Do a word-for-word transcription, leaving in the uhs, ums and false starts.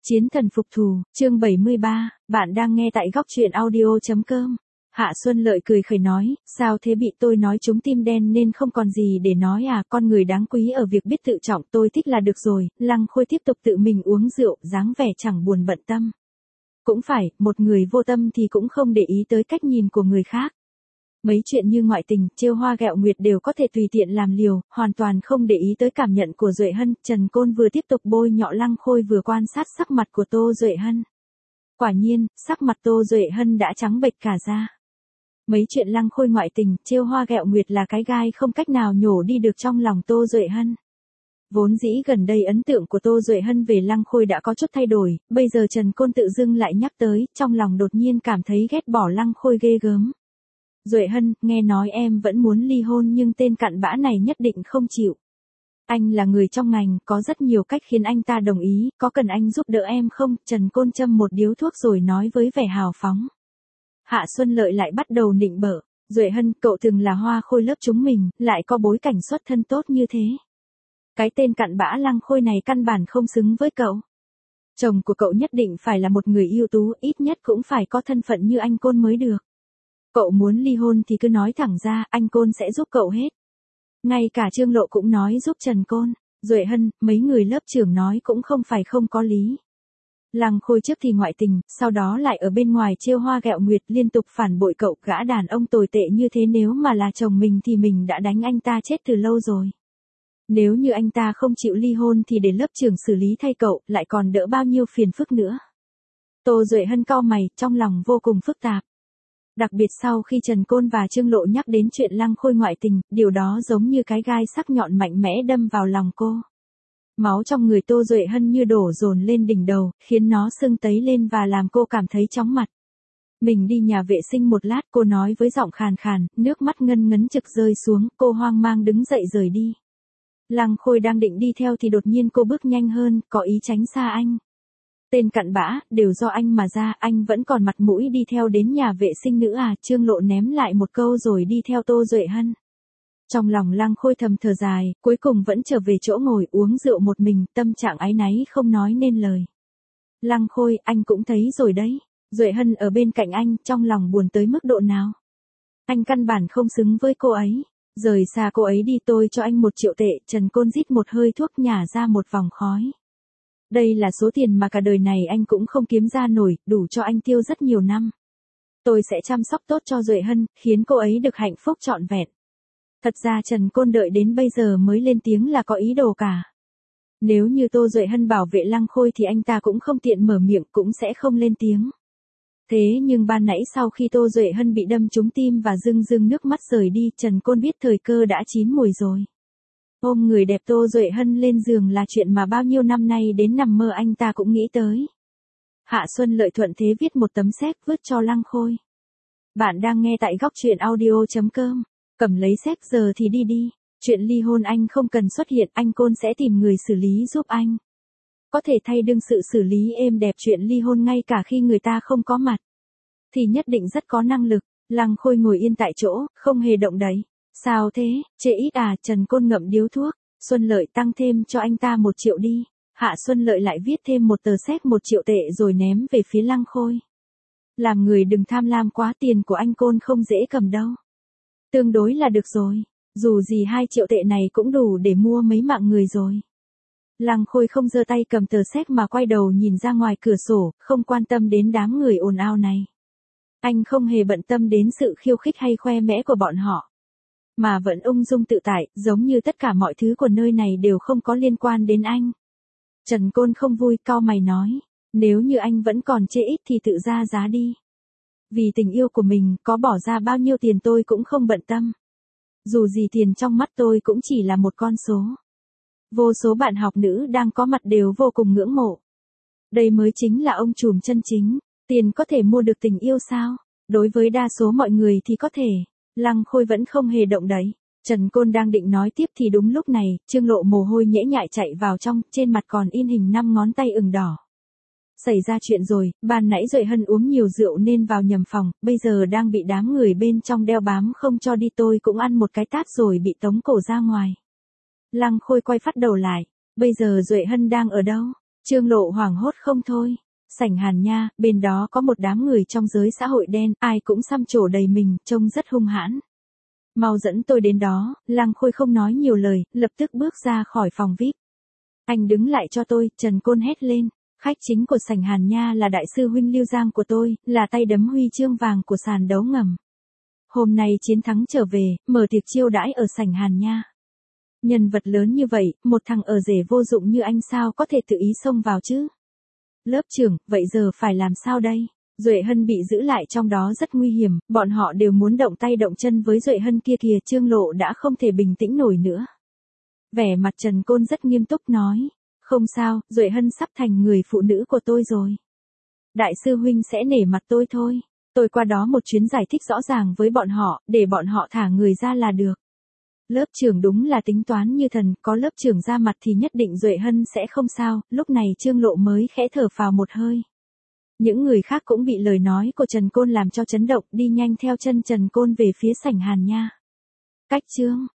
Chiến thần phục thù, chương bảy mươi ba, bạn đang nghe tại góc truyện audio.com. Hạ Xuân Lợi cười khẩy nói, sao thế bị tôi nói trúng tim đen nên không còn gì để nói à, con người đáng quý ở việc biết tự trọng tôi thích là được rồi. Lăng Khôi tiếp tục tự mình uống rượu, dáng vẻ chẳng buồn bận tâm. Cũng phải, một người vô tâm thì cũng không để ý tới cách nhìn của người khác. Mấy chuyện như ngoại tình, trêu hoa ghẹo nguyệt đều có thể tùy tiện làm liều, hoàn toàn không để ý tới cảm nhận của Duệ Hân. Trần Côn vừa tiếp tục bôi nhọ Lăng Khôi vừa quan sát sắc mặt của Tô Duệ Hân. Quả nhiên, sắc mặt Tô Duệ Hân đã trắng bệch cả ra. Mấy chuyện Lăng Khôi ngoại tình, trêu hoa ghẹo nguyệt là cái gai không cách nào nhổ đi được trong lòng Tô Duệ Hân. Vốn dĩ gần đây ấn tượng của Tô Duệ Hân về Lăng Khôi đã có chút thay đổi, bây giờ Trần Côn tự dưng lại nhắc tới, trong lòng đột nhiên cảm thấy ghét bỏ Lăng Khôi ghê gớm. Duệ Hân, nghe nói em vẫn muốn ly hôn nhưng tên cặn bã này nhất định không chịu. Anh là người trong ngành, có rất nhiều cách khiến anh ta đồng ý, có cần anh giúp đỡ em không? Trần Côn châm một điếu thuốc rồi nói với vẻ hào phóng. Hạ Xuân Lợi lại bắt đầu nịnh bợ. Duệ Hân, cậu từng là hoa khôi lớp chúng mình, lại có bối cảnh xuất thân tốt như thế. Cái tên cặn bã Lăng Khôi này căn bản không xứng với cậu. Chồng của cậu nhất định phải là một người ưu tú, ít nhất cũng phải có thân phận như anh Côn mới được. Cậu muốn ly hôn thì cứ nói thẳng ra, anh Côn sẽ giúp cậu hết. Ngay cả Trương Lộ cũng nói giúp Trần Côn. Duệ Hân, mấy người lớp trưởng nói cũng không phải không có lý. Lăng Khôi trước thì ngoại tình, sau đó lại ở bên ngoài trêu hoa ghẹo nguyệt, liên tục phản bội cậu. Gã đàn ông tồi tệ như thế nếu mà là chồng mình thì mình đã đánh anh ta chết từ lâu rồi. Nếu như anh ta không chịu ly hôn thì để lớp trưởng xử lý thay cậu, lại còn đỡ bao nhiêu phiền phức nữa. Tô Duệ Hân cau mày, trong lòng vô cùng phức tạp. Đặc biệt sau khi Trần Côn và Trương Lộ nhắc đến chuyện Lăng Khôi ngoại tình, điều đó giống như cái gai sắc nhọn mạnh mẽ đâm vào lòng cô. Máu trong người Tô Duệ Hân như đổ dồn lên đỉnh đầu, khiến nó sưng tấy lên và làm cô cảm thấy chóng mặt. Mình đi nhà vệ sinh một lát, cô nói với giọng khàn khàn, nước mắt ngân ngấn trực rơi xuống, cô hoang mang đứng dậy rời đi. Lăng Khôi đang định đi theo thì đột nhiên cô bước nhanh hơn, có ý tránh xa anh. Tên cặn bã, đều do anh mà ra, anh vẫn còn mặt mũi đi theo đến nhà vệ sinh nữa à? Trương Lộ ném lại một câu rồi đi theo Tô Duệ Hân. Trong lòng Lăng Khôi thầm thở dài, cuối cùng vẫn trở về chỗ ngồi uống rượu một mình, tâm trạng áy náy không nói nên lời. Lăng Khôi, anh cũng thấy rồi đấy. Duệ Hân ở bên cạnh anh, trong lòng buồn tới mức độ nào. Anh căn bản không xứng với cô ấy. Rời xa cô ấy đi, tôi cho anh một triệu tệ. Trần Côn rít một hơi thuốc nhả ra một vòng khói. Đây là số tiền mà cả đời này anh cũng không kiếm ra nổi, đủ cho anh tiêu rất nhiều năm. Tôi sẽ chăm sóc tốt cho Duệ Hân, khiến cô ấy được hạnh phúc trọn vẹn. Thật ra Trần Côn đợi đến bây giờ mới lên tiếng là có ý đồ cả. Nếu như Tô Duệ Hân bảo vệ Lăng Khôi thì anh ta cũng không tiện mở miệng, cũng sẽ không lên tiếng. Thế nhưng ban nãy sau khi Tô Duệ Hân bị đâm trúng tim và rưng rưng nước mắt rời đi, Trần Côn biết thời cơ đã chín mùi rồi. Ôm người đẹp Tô Duệ Hân lên giường là chuyện mà bao nhiêu năm nay đến nằm mơ anh ta cũng nghĩ tới. Hạ Xuân Lợi thuận thế viết một tấm séc vứt cho Lăng Khôi. Bạn đang nghe tại góc truyện audio.com. Cầm lấy séc giờ thì đi đi. Chuyện ly hôn anh không cần xuất hiện, anh Côn sẽ tìm người xử lý giúp anh. Có thể thay đương sự xử lý êm đẹp chuyện ly hôn ngay cả khi người ta không có mặt. Thì nhất định rất có năng lực. Lăng Khôi ngồi yên tại chỗ, không hề động đậy. Sao thế, chê ít à? Trần Côn ngậm điếu thuốc. Xuân Lợi tăng thêm cho anh ta một triệu đi. Hạ Xuân Lợi lại viết thêm một tờ séc một triệu tệ rồi ném về phía Lăng Khôi. Làm người đừng tham lam quá, tiền của anh Côn không dễ cầm đâu. Tương đối là được rồi. Dù gì hai triệu tệ này cũng đủ để mua mấy mạng người rồi. Lăng Khôi không giơ tay cầm tờ séc mà quay đầu nhìn ra ngoài cửa sổ, không quan tâm đến đám người ồn ào này. Anh không hề bận tâm đến sự khiêu khích hay khoe mẽ của bọn họ. Mà vẫn ung dung tự tại, giống như tất cả mọi thứ của nơi này đều không có liên quan đến anh. Trần Côn không vui, cau mày nói. Nếu như anh vẫn còn chê ít thì tự ra giá đi. Vì tình yêu của mình, có bỏ ra bao nhiêu tiền tôi cũng không bận tâm. Dù gì tiền trong mắt tôi cũng chỉ là một con số. Vô số bạn học nữ đang có mặt đều vô cùng ngưỡng mộ. Đây mới chính là ông trùm chân chính. Tiền có thể mua được tình yêu sao? Đối với đa số mọi người thì có thể. Lăng Khôi vẫn không hề động đậy. Trần Côn đang định nói tiếp thì đúng lúc này, Trương Lộ mồ hôi nhễ nhại chạy vào trong, trên mặt còn in hình năm ngón tay ửng đỏ. Xảy ra chuyện rồi, ban nãy Duệ Hân uống nhiều rượu nên vào nhầm phòng, bây giờ đang bị đám người bên trong đeo bám không cho đi, tôi cũng ăn một cái tát rồi bị tống cổ ra ngoài. Lăng Khôi quay phát đầu lại, bây giờ Duệ Hân đang ở đâu? Trương Lộ hoảng hốt không thôi. Sảnh Hàn Nha, bên đó có một đám người trong giới xã hội đen, ai cũng xăm trổ đầy mình, trông rất hung hãn. Mau dẫn tôi đến đó, Lăng Khôi không nói nhiều lời, lập tức bước ra khỏi phòng vi ai pi. Anh đứng lại cho tôi, Trần Côn hét lên. Khách chính của sảnh Hàn Nha là đại sư huynh Lưu Giang của tôi, là tay đấm huy chương vàng của sàn đấu ngầm. Hôm nay chiến thắng trở về, mở tiệc chiêu đãi ở sảnh Hàn Nha. Nhân vật lớn như vậy, một thằng ở rể vô dụng như anh sao có thể tự ý xông vào chứ? Lớp trưởng, vậy giờ phải làm sao đây? Duệ Hân bị giữ lại trong đó rất nguy hiểm, bọn họ đều muốn động tay động chân với Duệ Hân kia kìa. Trương Lộ đã không thể bình tĩnh nổi nữa. Vẻ mặt Trần Côn rất nghiêm túc nói. Không sao, Duệ Hân sắp thành người phụ nữ của tôi rồi. Đại sư huynh sẽ nể mặt tôi thôi. Tôi qua đó một chuyến giải thích rõ ràng với bọn họ, để bọn họ thả người ra là được. Lớp trưởng đúng là tính toán như thần, có lớp trưởng ra mặt thì nhất định Duệ Hân sẽ không sao. Lúc này Trương Lộ mới khẽ thở phào một hơi. Những người khác cũng bị lời nói của Trần Côn làm cho chấn động, đi nhanh theo chân Trần Côn về phía sảnh Hàn Nha. Cách chương